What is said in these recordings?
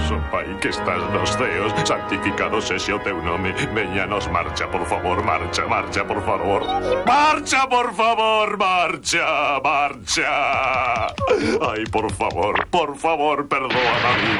noso Pai que estás nos ceos, santificado sexa o teu nome. Veñanos marcha, por favor, marcha, marcha, por favor. Marcha, por favor, marcha, marcha. Ai, por favor, perdoa, David.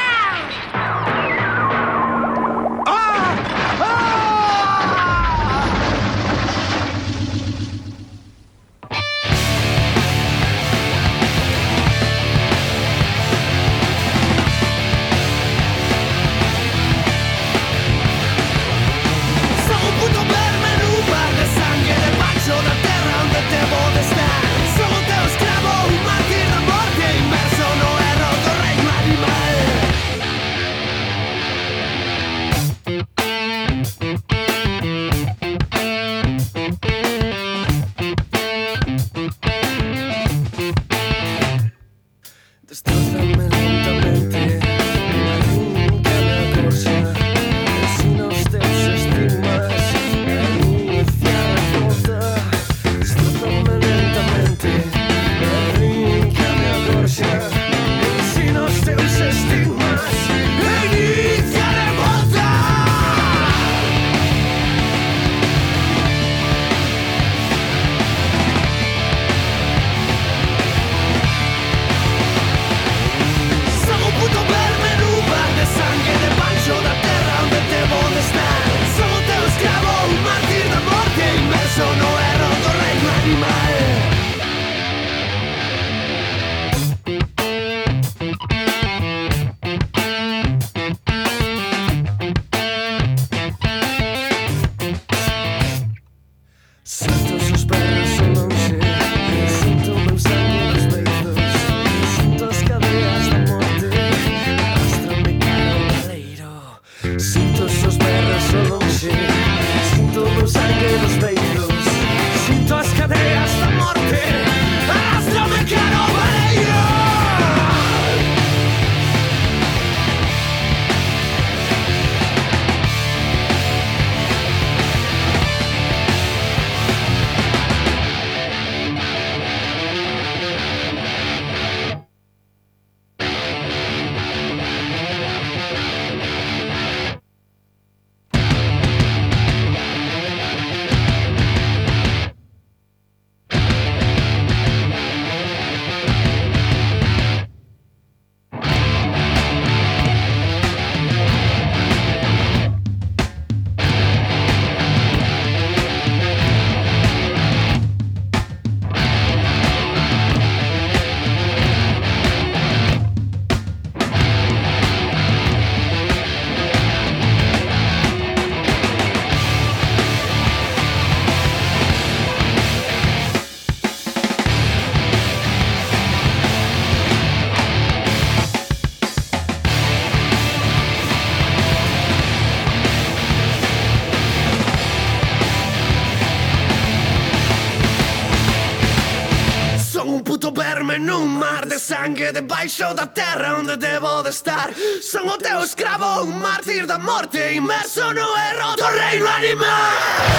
Nun mar de sangue debaixo da terra onde debo de estar. Son o teu escravo, un mártir da morte, inmerso no erro do reino animal.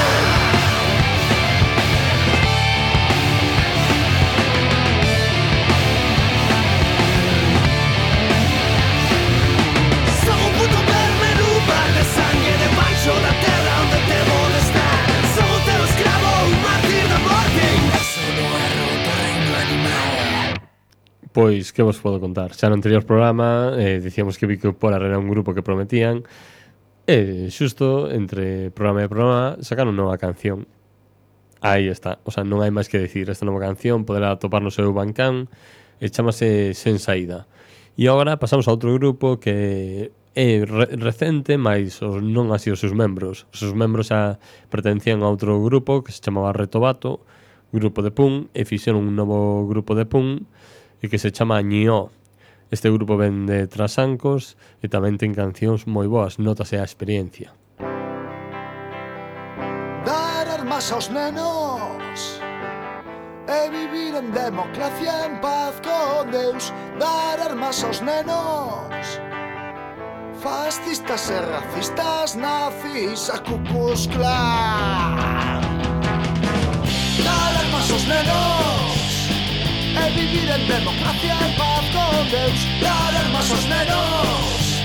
Son un puto verme nun mar de sangue debaixo da terra onde debo de estar. Son o teu escravo, un mártir da morte, inmerso no erro do reino animal. Pois, que vos podo contar? Xa no anterior programa dicíamos que Vicky Polar era un grupo que prometían e xusto entre programa e programa sacaron nova canción. Aí está, o sea, non hai máis que decir. Esta nova canción poderá atopar no seu Bandcamp e chamase Sen Saída. E agora pasamos a outro grupo que é recente, mas non así os seus membros. Os seus membros xa pertencían a outro grupo que se chamaba Retobato, grupo de punk, e fixeron un novo grupo de punk e que se chama Ñió. Este grupo ven de Trasancos e tamén ten cancións moi boas, nótase a experiencia. Dar armas aos nenos e vivir en democracia en paz con Deus. Dar armas aos nenos, fascistas e racistas, nazis a Ku Klux Klan. Dar armas aos nenos e vivir en democracia en paz con Deus. Dar armas aos nenos,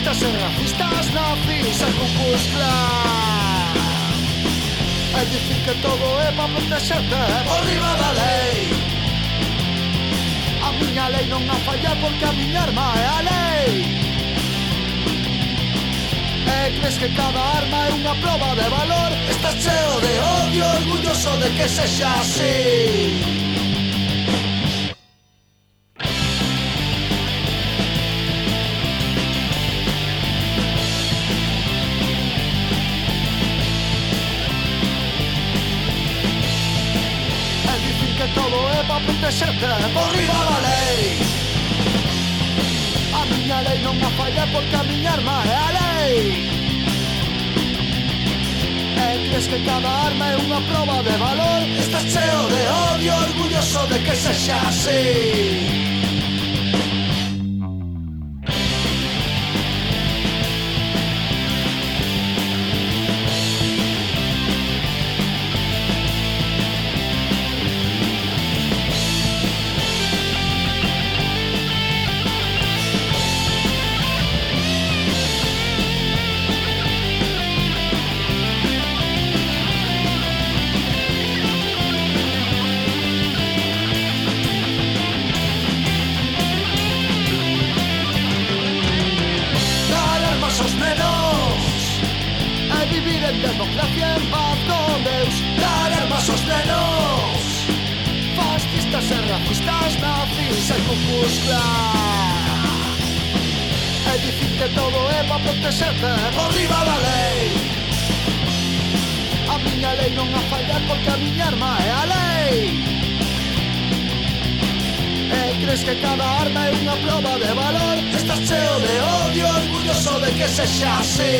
Fascistas e racistas, nazis e Ku Klux Klan. É dicir que todo é para protexerte por riba da lei. A miña lei non a falla porque a miña arma é a lei. E crees que cada arma é unha proba de valor? Estás cheo de odio, orgulloso de que sexa así. Todo é para protexerte por riba da lei. A miña lei non a falla porque a miña arma é a lei. E crees que cada arma é unha proba de valor? Estás cheo de odio, orgulloso de que sexa así. Democracia en paz con Deus. Dar armas aos nenos. Fascistas e racistas, nazis e Ku Klux Klan. É dicir que todo é para protexerte por riba da lei. A miña lei non a falla porque a miña arma é a lei. E crees que cada arma é unha proba de valor? Estás cheo de odio, orgulloso de que sexa así.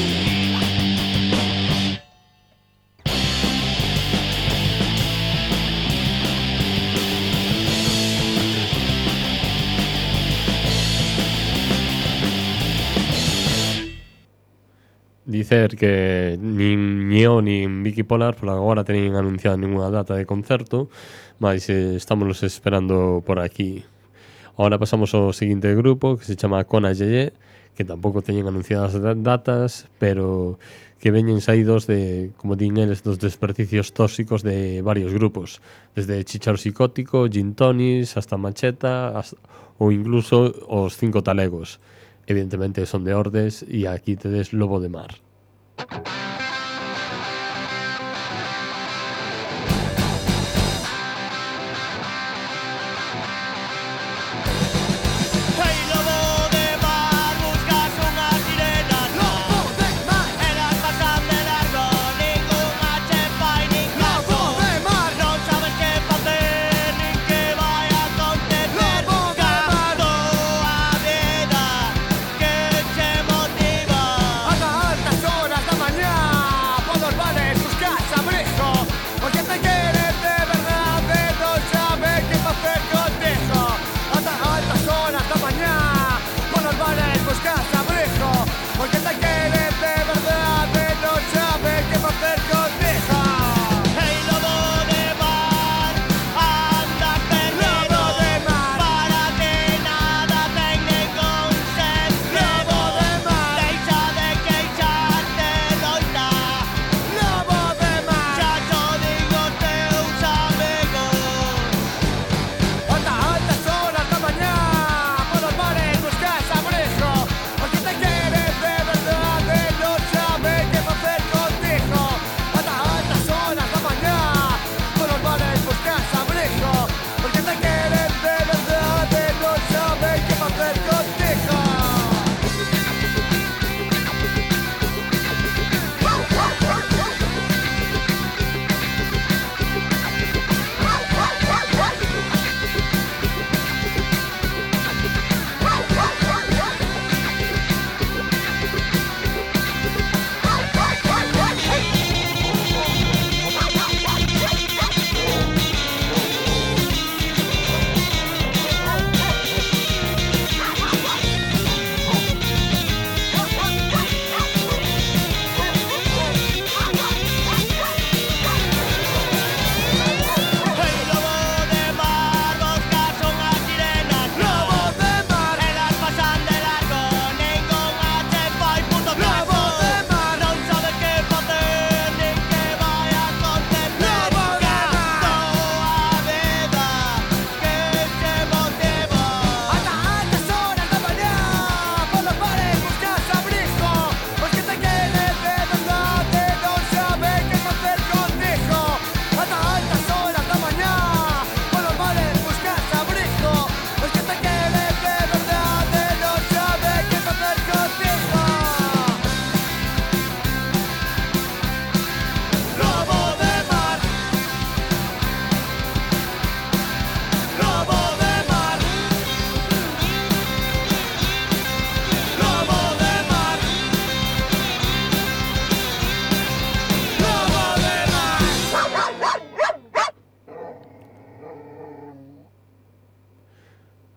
Dicer que nin Ñeo nin Vicky Polar por agora teñen anunciado ninguna data de concerto, mas estamos esperando por aquí. Ahora pasamos ao seguinte grupo que se chama Kona Yeye, que tampouco teñen anunciadas datas, pero que veñen saídos de, como din eles, dos desperdicios tóxicos de varios grupos, desde Chícharo Psicótico, Gin Tonis, hasta Macheta, ou incluso os 5 Talegos. Evidentemente son de Ordes e aquí tedes Lobo de Mar. Ata altas horas da mañá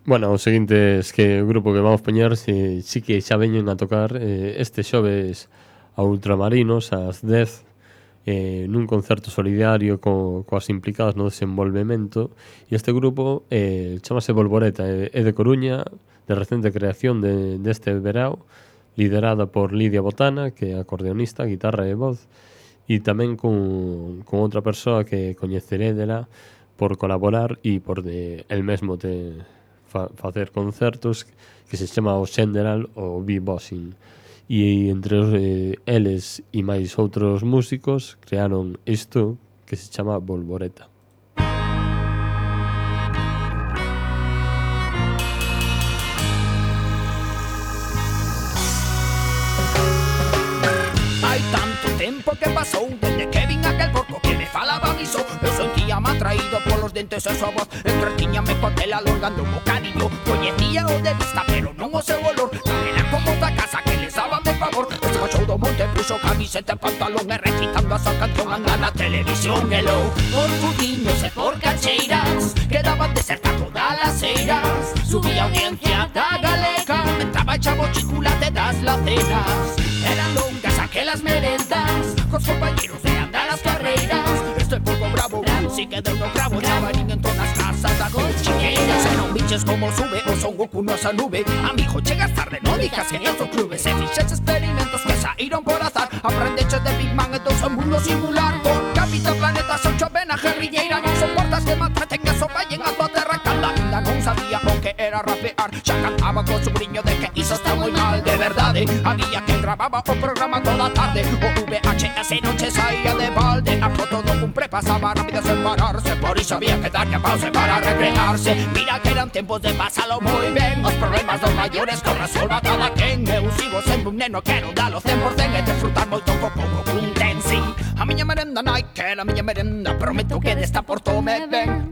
Bueno, o seguinte es que o grupo que vamos poñer sí que xa veñen a tocar este xoves a Ultramarinos ás 10 nun concerto solidario coas implicadas no desenvolvemento, e este grupo chamase Bolboreta, é de Coruña, de recente creación deste verao, liderada por Lidia Botana, que é acordeonista, guitarra e voz, e tamén con outra persoa que coñeceré dela por colaborar e por el mesmo facer concertos, que se chama o Xenderal ou B-Bossing. E entre eles e máis outros músicos crearon isto que se chama Bolboreta. Hai tanto tempo que pasou desde que vin aquel porco que me falaba miso. Eu sentíame atraído polos dentes e súa voz. Entretiñame coa tela alongando un bocadillo. Coñecía o de vista pero non o seu olor. Non era como da casa que les daba de favor. Este show do monte puxo camiseta e pantalón e recitando a súa canción anda na televisión. Hello, por pudiños e por cacheiras quedaban deserta todas as eiras. Subía a audiencia da galega, entraba e chavo chocolate das lacenas. Eran longas aquelas merendas cos compañeros de andar as carreiras. Este polvo bravo, si que deu no cravo, chavarín en todas as casas da cochiqueira. Se non biches como sube o son Goku nosa nube, amigo, chegas tarde, non dijas que outro clube. Se fixes experimentos que saíron por azar, aprendeches de Big Man e todo o mundo singular. Por Capitán Planeta son chovena guerrilleira, non soportas que maltraten que soballen a tua terra. Canda vida non sabía o que era rapear, xa cantaba con su briño de que iso está moi mal. De verdade, había que grababa o programa toda tarde, o VHS non che saía de balde. A foto do cumple pasaba rápido sen pararse, por iso había que darlle a pause para recrearse. Mira que eran tempos de pasalo moi ben, os problemas dos maiores que resolva cada quen. Eu sigo sendo un neno, quero dalo 100% e disfrutar moito co pouco que un ten, sí. A miña merenda nai, que era a miña merenda, prometo que desta portome ben.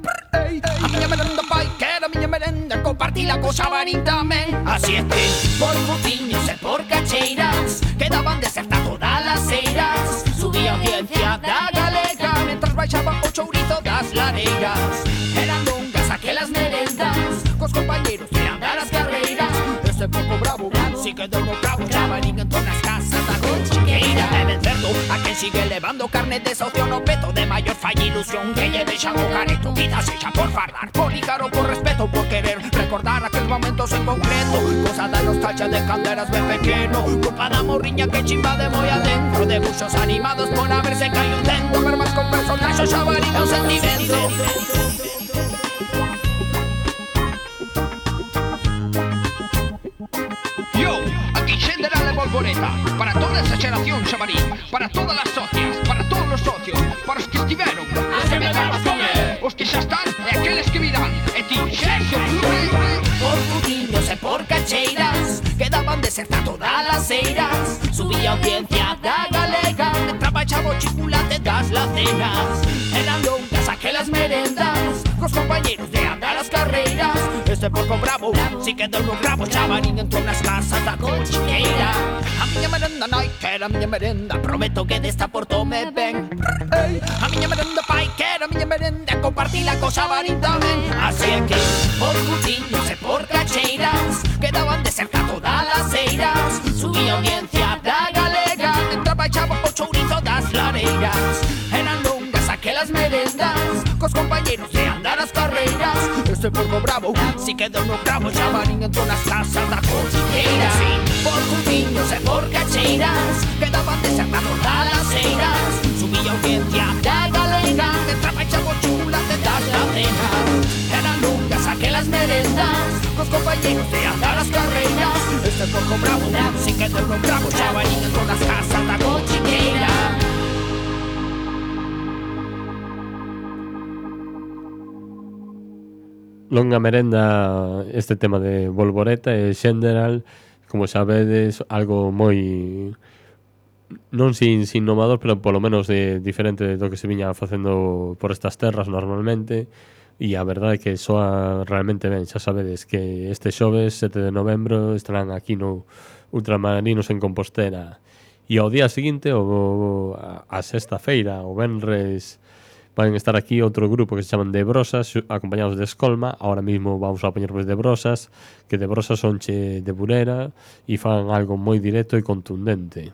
A miña merenda pai, que era a miña merenda, compartila co xabarín tamén. Así é que, por buciños e por cacheiras quedaban deserta todas as eiras. Subía a audiencia da galega mentras baixaba o chourizo das lareiras. Eran longas aquelas merendas cos compañeros de andar as carreiras. Este pouco bravo, si que deu no cravo, chavarín en todas as casas da conchiqueira. É ben certo, a quen sigue levando carne de socio no peto, de maior falla ilusión que lle deixan o careto. Quizás sexa por fardar, por ligar ou por respeto, por querer recordar aqueles momentos en concreto. Cosa da nostalgia de cando eras ben pequeno, culpa da morriña que chimba de moi adentro. Debuxos animados por haberse caído un dentro, ver máis con personaxes xabarín o sentimento. Aquí Xenderal e Bolboreta, para toda esa xeración xabarín, para todas as socias, para todos os socios, para os que estiveron, os que vendrán, os que xa están e aqueles que virán. E ti, Xerxo, por pudiños e por cacheiras quedaban deserta todas as eiras. Subía a audiencia da galega entraba e chavo chocolate das lacenas. Eran longas aquelas merendas cos compañeros de andar as carreiras. Este porco bravo, si que deu no cravo, chavarín entrou nas casas da cochiqueira. A miña merenda nai, que era a miña merenda, prometo que desta portome ben. A miña merenda pai, que era a miña merenda, compartila co xabarín tamén. Así é que, por puciños e por cacheiras quedaban deserta todas as eiras. Subía a audiencia da galega entraba e chavo o chourizo das lareiras. Eran longas aquelas merendas cos compañeros de andar as carreiras. Este porco bravo, si que deu no cravo, xabarín entrou nas casas da cochiqueira. Por puciños e por cacheiras quedaban deserta todas as eiras. Subía a audiencia da galega entraba e chavo o chocolate das lacenas. Eran longas aquelas merendas cos compañeros de andar as carreiras. Este porco bravo, si que deu no cravo, xabarín entrou nas casas da cochiqueira. Longa merenda este tema de Bolboreta e Xenderal, como sabedes, algo moi non sin innovador, pero polo menos diferente do que se viña facendo por estas terras normalmente. E a verdade é que soa realmente ben. Xa sabedes que este xoves 7 de novembro estarán aquí no Ultramarinos en Compostela, e ao día seguinte, a sexta feira, o venres van a estar aquí outro grupo que se chaman De Brosas, acompañados de Escolma. Ahora mismo vamos a poñervos De Brosas, que De Brosas sonche de Burera e fan algo moi directo e contundente.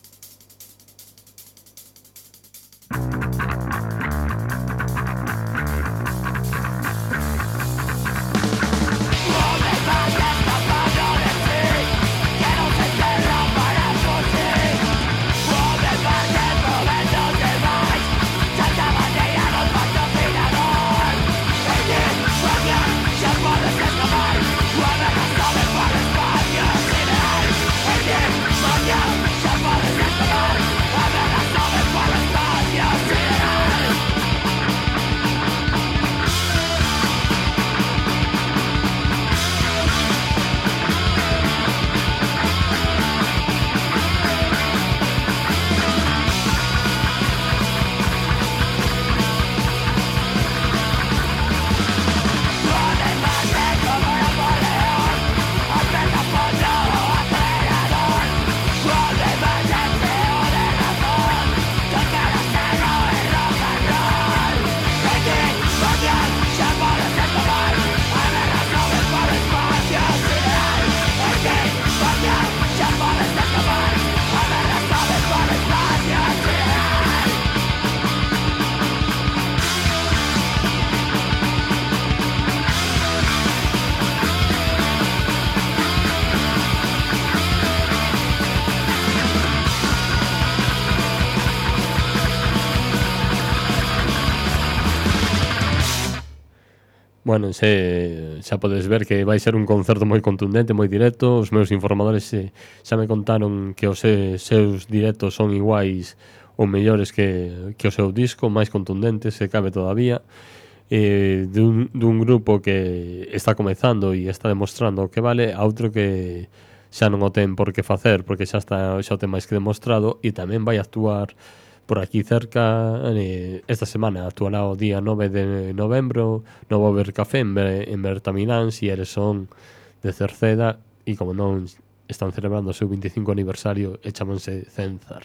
Bueno, xa podes ver que vai ser un concerto moi contundente, moi directo. Os meus informadores xa me contaron que os seus directos son iguais ou mellores que o seu disco, máis contundentes, se cabe todavía. Dun grupo que está comezando e está demostrando o que vale, a outro que xa non o ten por que facer, porque xa o ten máis que demostrado, e tamén vai actuar por aquí cerca. Esta semana actuará o día 9 de novembro no Bober Café en Bertamilán, si eres son de Cerceda, e como non están celebrando o seu 25 aniversario e chamanse Cenzar.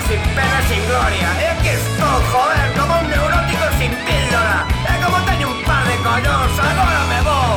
sin pena, sin gloria. E aquí estou, joder, como un neurótico sin píldora. E como teño un par de collóns, agora me vou.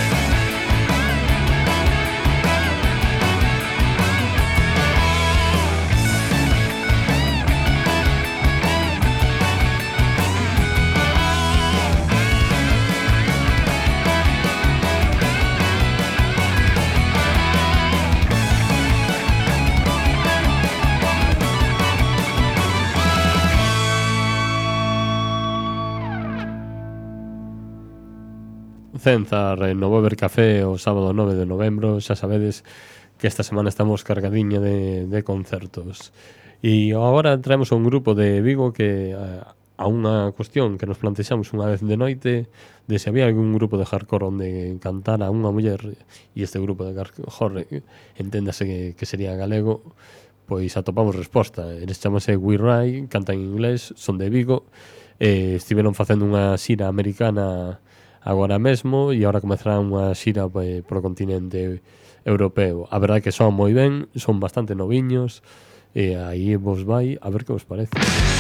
Cenzar no Bober Café o sábado 9 de novembro. Xa sabedes que esta semana estamos cargadiña de concertos. E agora traemos a un grupo de Vigo que a unha cuestión que nos plantexamos unha vez de noite de se había algún grupo de hardcore onde cantara unha muller, e este grupo de hardcore enténdase que sería galego, pois atopamos resposta. Eles chamase We Rai, cantan en inglés, son de Vigo, estiveron facendo unha xira americana agora mesmo e agora comezarán unha xira por o continente europeo. A verdade que son moi ben, son bastante noviños e aí vos vai a ver que vos parece.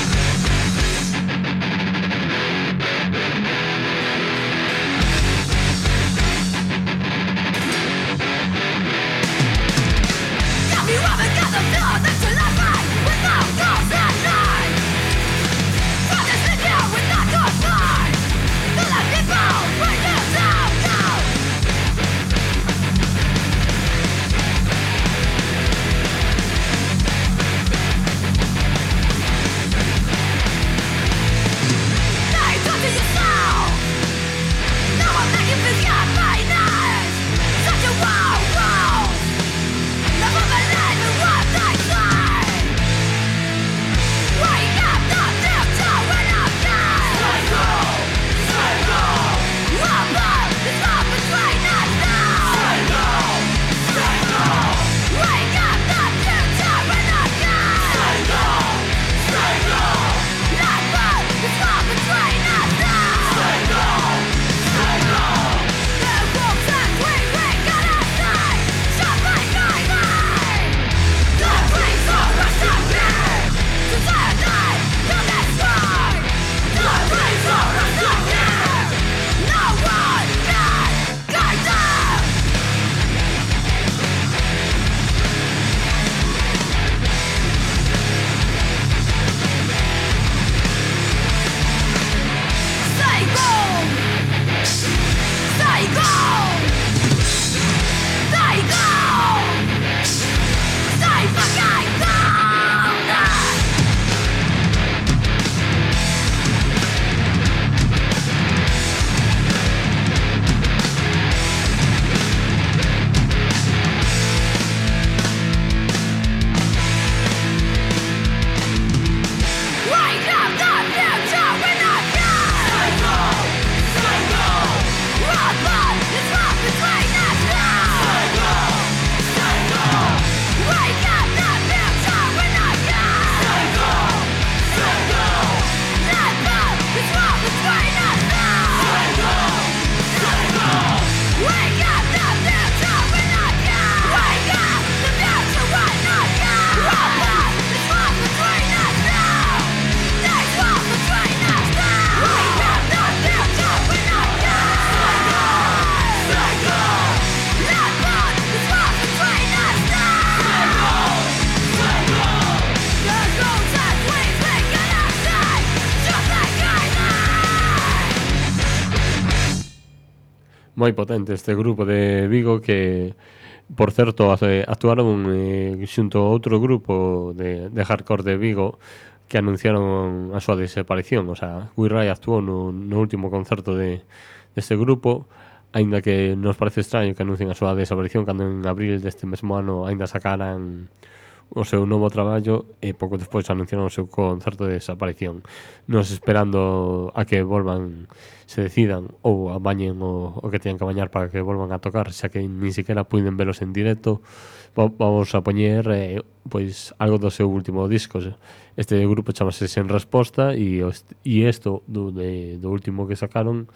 Moi potente este grupo de Vigo que, por certo, actuaron xunto a outro grupo de hardcore de Vigo que anunciaron a súa desaparición. O sea, We Rai actuou no último concerto deste grupo, aínda que nos parece extraño que anuncien a súa desaparición cando en abril deste mesmo ano aínda sacaran o seu novo traballo e pouco despois anunciaron o seu concerto de desaparición. Nos esperando a que volvan, se decidan ou abañen o que teñan que bañar para que volvan a tocar, xa que nin siquiera puiden velos en directo. Vamos a poñer pois algo do seu último disco. Este grupo chamase Sen Resposta e isto do último que sacaron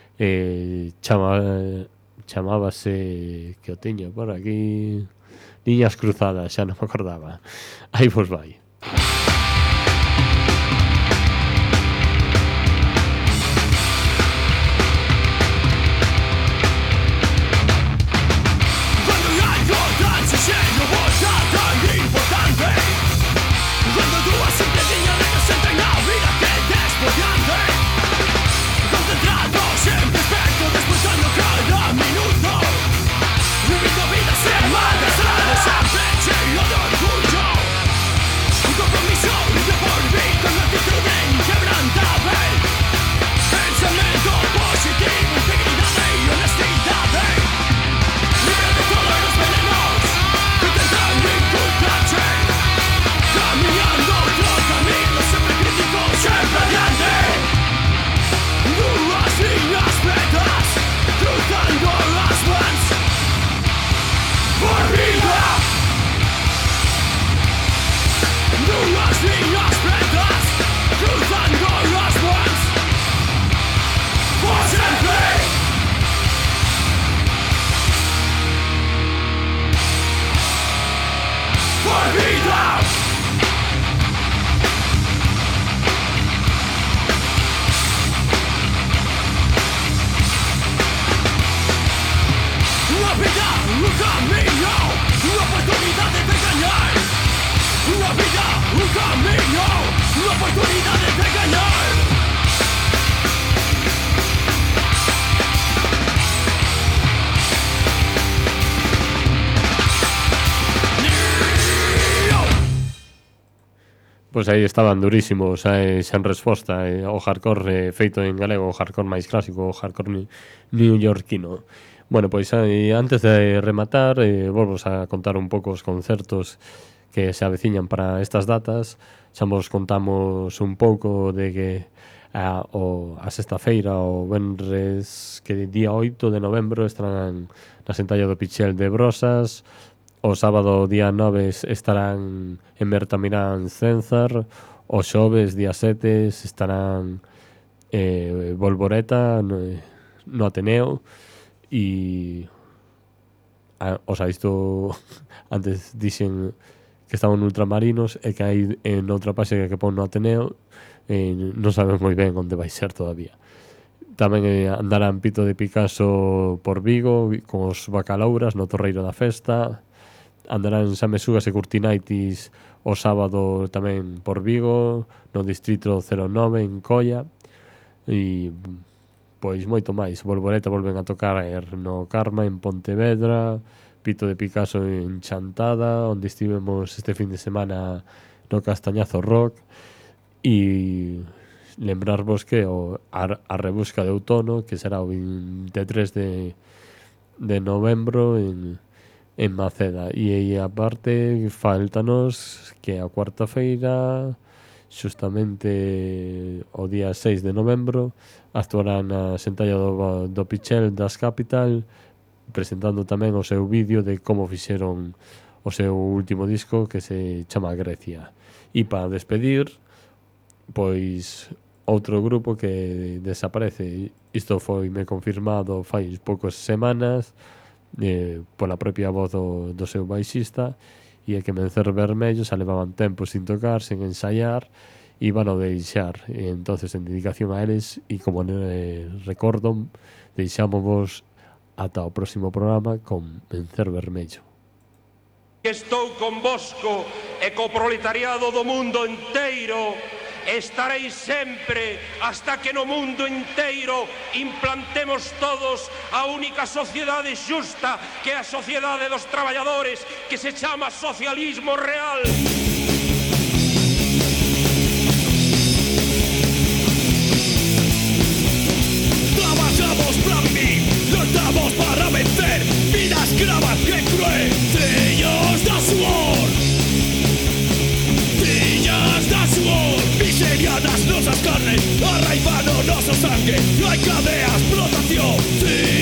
chamábase, que o teño por aquí, Liñas Cruzadas, xa non me acordaba. Aí vos vai. Pois aí estaban durísimos xa en resposta ao hardcore feito en galego, o hardcore máis clásico, o hardcore newyorkino. Bueno, pois antes de rematar, volvos a contar un pouco os concertos que se aveciñan para estas datas. Xa vos contamos un pouco de que a sexta feira, o venres, que día 8 de novembro estarán na Sentalla do Pichel de Brosas. O sábado día 9 estarán en Bertamirán Cenzar. O xoves día 7 estarán Volvoreta no Ateneo. E o sea, isto antes dixen que estaban ultramarinos e que hai en outra página que pon no Ateneo, non sabemos moi ben onde vai ser todavía. Tamén andarán Pito de Picasso por Vigo con os Bacalouras no Torreiro da Festa. Andarán Samesugas e Curtinaitis o sábado tamén por Vigo, no Distrito 09 en Colla. E pois moito máis. Volvoreta volven a tocar no Karma en Pontevedra, Pito de Picasso en Chantada, onde estivemos este fin de semana no Castañazo Rock. E lembrarvos que a Rebusca de Outono, que será o 23 de novembro en Maceda. E aí aparte faltanos que a cuarta feira, xustamente o día 6 de novembro, actuará na Sentalla do Pichel das Capital, presentando tamén o seu vídeo de como fixeron o seu último disco, que se chama Grecia. E para despedir, pois outro grupo que desaparece. Isto foi me confirmado fai poucas semanas pola propia voz do seu baixista, e é que Mencer Vermello xa levaban tempo sin tocar, sin ensaiar, e van a deixar. E entonces, en dedicación a eles, e como recordo, deixámosvos ata o próximo programa con Mencer Vermello. Estou convosco e co proletariado do mundo enteiro. Estarei sempre hasta que no mundo inteiro implantemos todos a única sociedade xusta, que é a sociedade dos traballadores, que se chama socialismo real. Trabajamos para vivir, luchamos para vencer. Vida esclava que cruel, trillos da suor. Trillas da suor, miseria nas nosas carnes, arraiva no noso sangue. No hai cadeas, explotación.